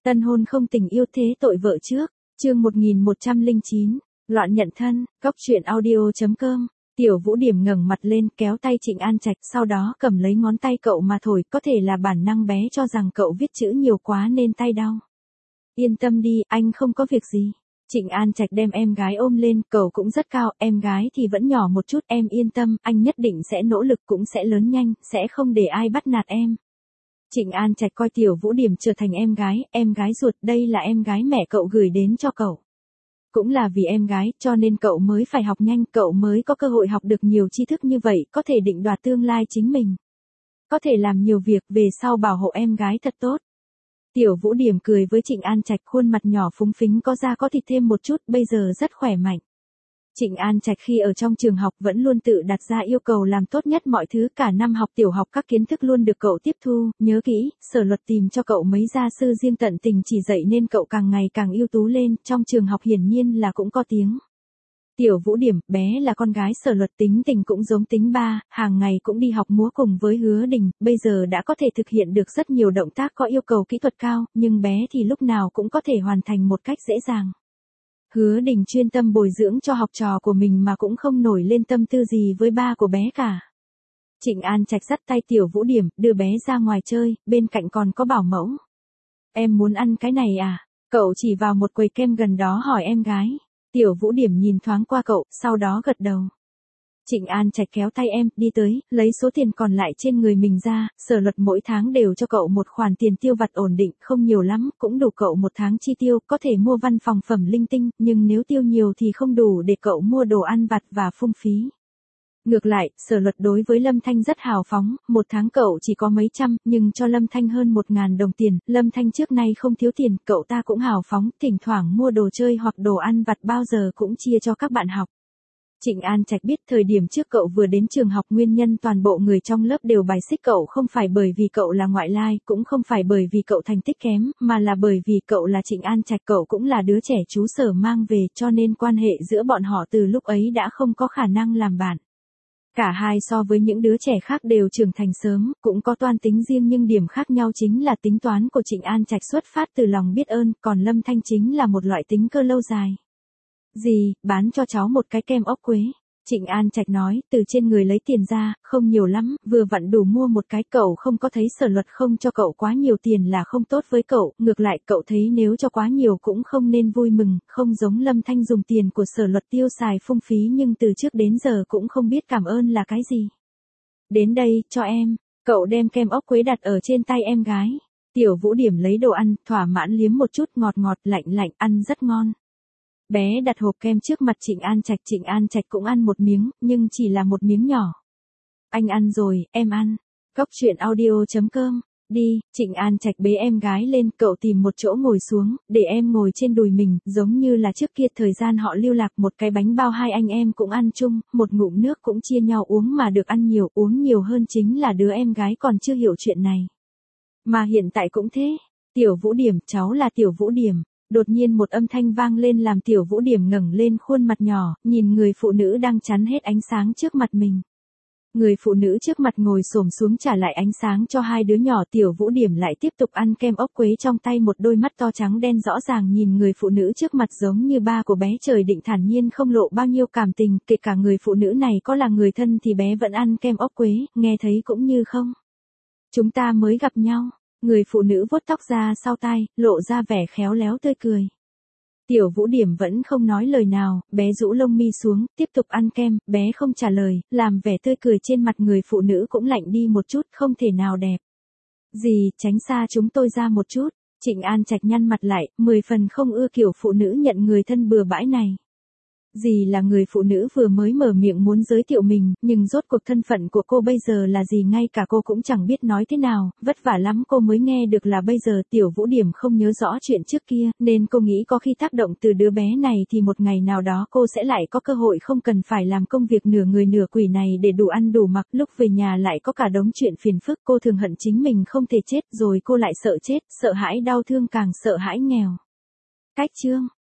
Tân hôn không tình yêu thế tội vợ trước, chương 1109, loạn nhận thân, cóc truyện audio.com. Tiểu Vũ Điểm ngẩng mặt lên kéo tay Trịnh An Trạch, sau đó cầm lấy ngón tay cậu mà thổi, có thể là bản năng bé cho rằng cậu viết chữ nhiều quá nên tay đau. Yên tâm đi, anh không có việc gì. Trịnh An Trạch đem em gái ôm lên, cậu cũng rất cao, em gái thì vẫn nhỏ một chút, em yên tâm, anh nhất định sẽ nỗ lực cũng sẽ lớn nhanh, sẽ không để ai bắt nạt em. Trịnh An Trạch coi Tiểu Vũ Điểm trở thành em gái ruột, đây là em gái mẹ cậu gửi đến cho cậu. Cũng là vì em gái, cho nên cậu mới phải học nhanh, cậu mới có cơ hội học được nhiều tri thức như vậy, có thể định đoạt tương lai chính mình. Có thể làm nhiều việc, về sau bảo hộ em gái thật tốt. Tiểu Vũ Điểm cười với Trịnh An Trạch, khuôn mặt nhỏ phúng phính có da có thịt thêm một chút, bây giờ rất khỏe mạnh. Trịnh An Trạch khi ở trong trường học vẫn luôn tự đặt ra yêu cầu làm tốt nhất mọi thứ, cả năm học tiểu học các kiến thức luôn được cậu tiếp thu, nhớ kỹ, Sở Luật tìm cho cậu mấy gia sư riêng tận tình chỉ dạy nên cậu càng ngày càng ưu tú lên, trong trường học hiển nhiên là cũng có tiếng. Tiểu Vũ Điểm, bé là con gái Sở Luật, tính tình cũng giống tính ba, hàng ngày cũng đi học múa cùng với Hứa Đình, bây giờ đã có thể thực hiện được rất nhiều động tác có yêu cầu kỹ thuật cao, nhưng bé thì lúc nào cũng có thể hoàn thành một cách dễ dàng. Hứa Đình chuyên tâm bồi dưỡng cho học trò của mình mà cũng không nổi lên tâm tư gì với ba của bé cả. Trịnh An Trạch dắt tay Tiểu Vũ Điểm, đưa bé ra ngoài chơi, bên cạnh còn có bảo mẫu. Em muốn ăn cái này à? Cậu chỉ vào một quầy kem gần đó hỏi em gái. Tiểu Vũ Điểm nhìn thoáng qua cậu, sau đó gật đầu. Trịnh An Trạch kéo tay em, đi tới, lấy số tiền còn lại trên người mình ra, Sở Luật mỗi tháng đều cho cậu một khoản tiền tiêu vặt ổn định, không nhiều lắm, cũng đủ cậu một tháng chi tiêu, có thể mua văn phòng phẩm linh tinh, nhưng nếu tiêu nhiều thì không đủ để cậu mua đồ ăn vặt và phung phí. Ngược lại, Sở Luật đối với Lâm Thanh rất hào phóng, một tháng cậu chỉ có mấy trăm, nhưng cho Lâm Thanh hơn 1.000 đồng tiền, Lâm Thanh trước nay không thiếu tiền, cậu ta cũng hào phóng, thỉnh thoảng mua đồ chơi hoặc đồ ăn vặt bao giờ cũng chia cho các bạn học. Trịnh An Trạch biết thời điểm trước cậu vừa đến trường học nguyên nhân toàn bộ người trong lớp đều bài xích cậu không phải bởi vì cậu là ngoại lai, cũng không phải bởi vì cậu thành tích kém, mà là bởi vì cậu là Trịnh An Trạch, cậu cũng là đứa trẻ chú Sở mang về, cho nên quan hệ giữa bọn họ từ lúc ấy đã không có khả năng làm bạn. Cả hai so với những đứa trẻ khác đều trưởng thành sớm, cũng có toan tính riêng nhưng điểm khác nhau chính là tính toán của Trịnh An Trạch xuất phát từ lòng biết ơn, còn Lâm Thanh chính là một loại tính cơ lâu dài. Gì, bán cho cháu một cái kem ốc quế. Trịnh An Trạch nói, từ trên người lấy tiền ra, không nhiều lắm, vừa vặn đủ mua một cái, cậu không có thấy Sở Luật không cho cậu quá nhiều tiền là không tốt với cậu, ngược lại cậu thấy nếu cho quá nhiều cũng không nên vui mừng, không giống Lâm Thanh dùng tiền của Sở Luật tiêu xài phung phí nhưng từ trước đến giờ cũng không biết cảm ơn là cái gì. Đến đây, cho em, cậu đem kem ốc quế đặt ở trên tay em gái. Tiểu Vũ Điểm lấy đồ ăn, thỏa mãn liếm một chút, ngọt ngọt, lạnh lạnh, ăn rất ngon. Bé đặt hộp kem trước mặt Trịnh An Trạch cũng ăn một miếng, nhưng chỉ là một miếng nhỏ. Anh ăn rồi, em ăn. Cóc truyện audio.com. Đi, Trịnh An Trạch bế em gái lên, cậu tìm một chỗ ngồi xuống, để em ngồi trên đùi mình, giống như là trước kia thời gian họ lưu lạc, một cái bánh bao hai anh em cũng ăn chung, một ngụm nước cũng chia nhau uống mà được ăn nhiều, uống nhiều hơn chính là đứa em gái còn chưa hiểu chuyện này. Mà hiện tại cũng thế. Tiểu Vũ Điểm, cháu là Tiểu Vũ Điểm. Đột nhiên một âm thanh vang lên làm Tiểu Vũ Điểm ngẩng lên khuôn mặt nhỏ, nhìn người phụ nữ đang chắn hết ánh sáng trước mặt mình. Người phụ nữ trước mặt ngồi xổm xuống trả lại ánh sáng cho hai đứa nhỏ, Tiểu Vũ Điểm lại tiếp tục ăn kem ốc quế trong tay, một đôi mắt to trắng đen rõ ràng nhìn người phụ nữ trước mặt giống như ba của bé, trời định thản nhiên không lộ bao nhiêu cảm tình, kể cả người phụ nữ này có là người thân thì bé vẫn ăn kem ốc quế, nghe thấy cũng như không. Chúng ta mới gặp nhau. Người phụ nữ vuốt tóc ra sau tai, lộ ra vẻ khéo léo tươi cười. Tiểu Vũ Điểm vẫn không nói lời nào, bé rũ lông mi xuống, tiếp tục ăn kem, bé không trả lời, làm vẻ tươi cười trên mặt người phụ nữ cũng lạnh đi một chút, không thể nào đẹp. Gì, tránh xa chúng tôi ra một chút. Trịnh An Trạch nhăn mặt lại, 10 phần không ưa kiểu phụ nữ nhận người thân bừa bãi này. Dì là người phụ nữ vừa mới mở miệng muốn giới thiệu mình, nhưng rốt cuộc thân phận của cô bây giờ là gì ngay cả cô cũng chẳng biết nói thế nào, vất vả lắm cô mới nghe được là bây giờ. Tiểu Vũ Điểm không nhớ rõ chuyện trước kia, nên cô nghĩ có khi tác động từ đứa bé này thì một ngày nào đó cô sẽ lại có cơ hội không cần phải làm công việc nửa người nửa quỷ này để đủ ăn đủ mặc, lúc về nhà lại có cả đống chuyện phiền phức, cô thường hận chính mình không thể chết, rồi cô lại sợ chết, sợ hãi đau thương càng sợ hãi nghèo. Cách chương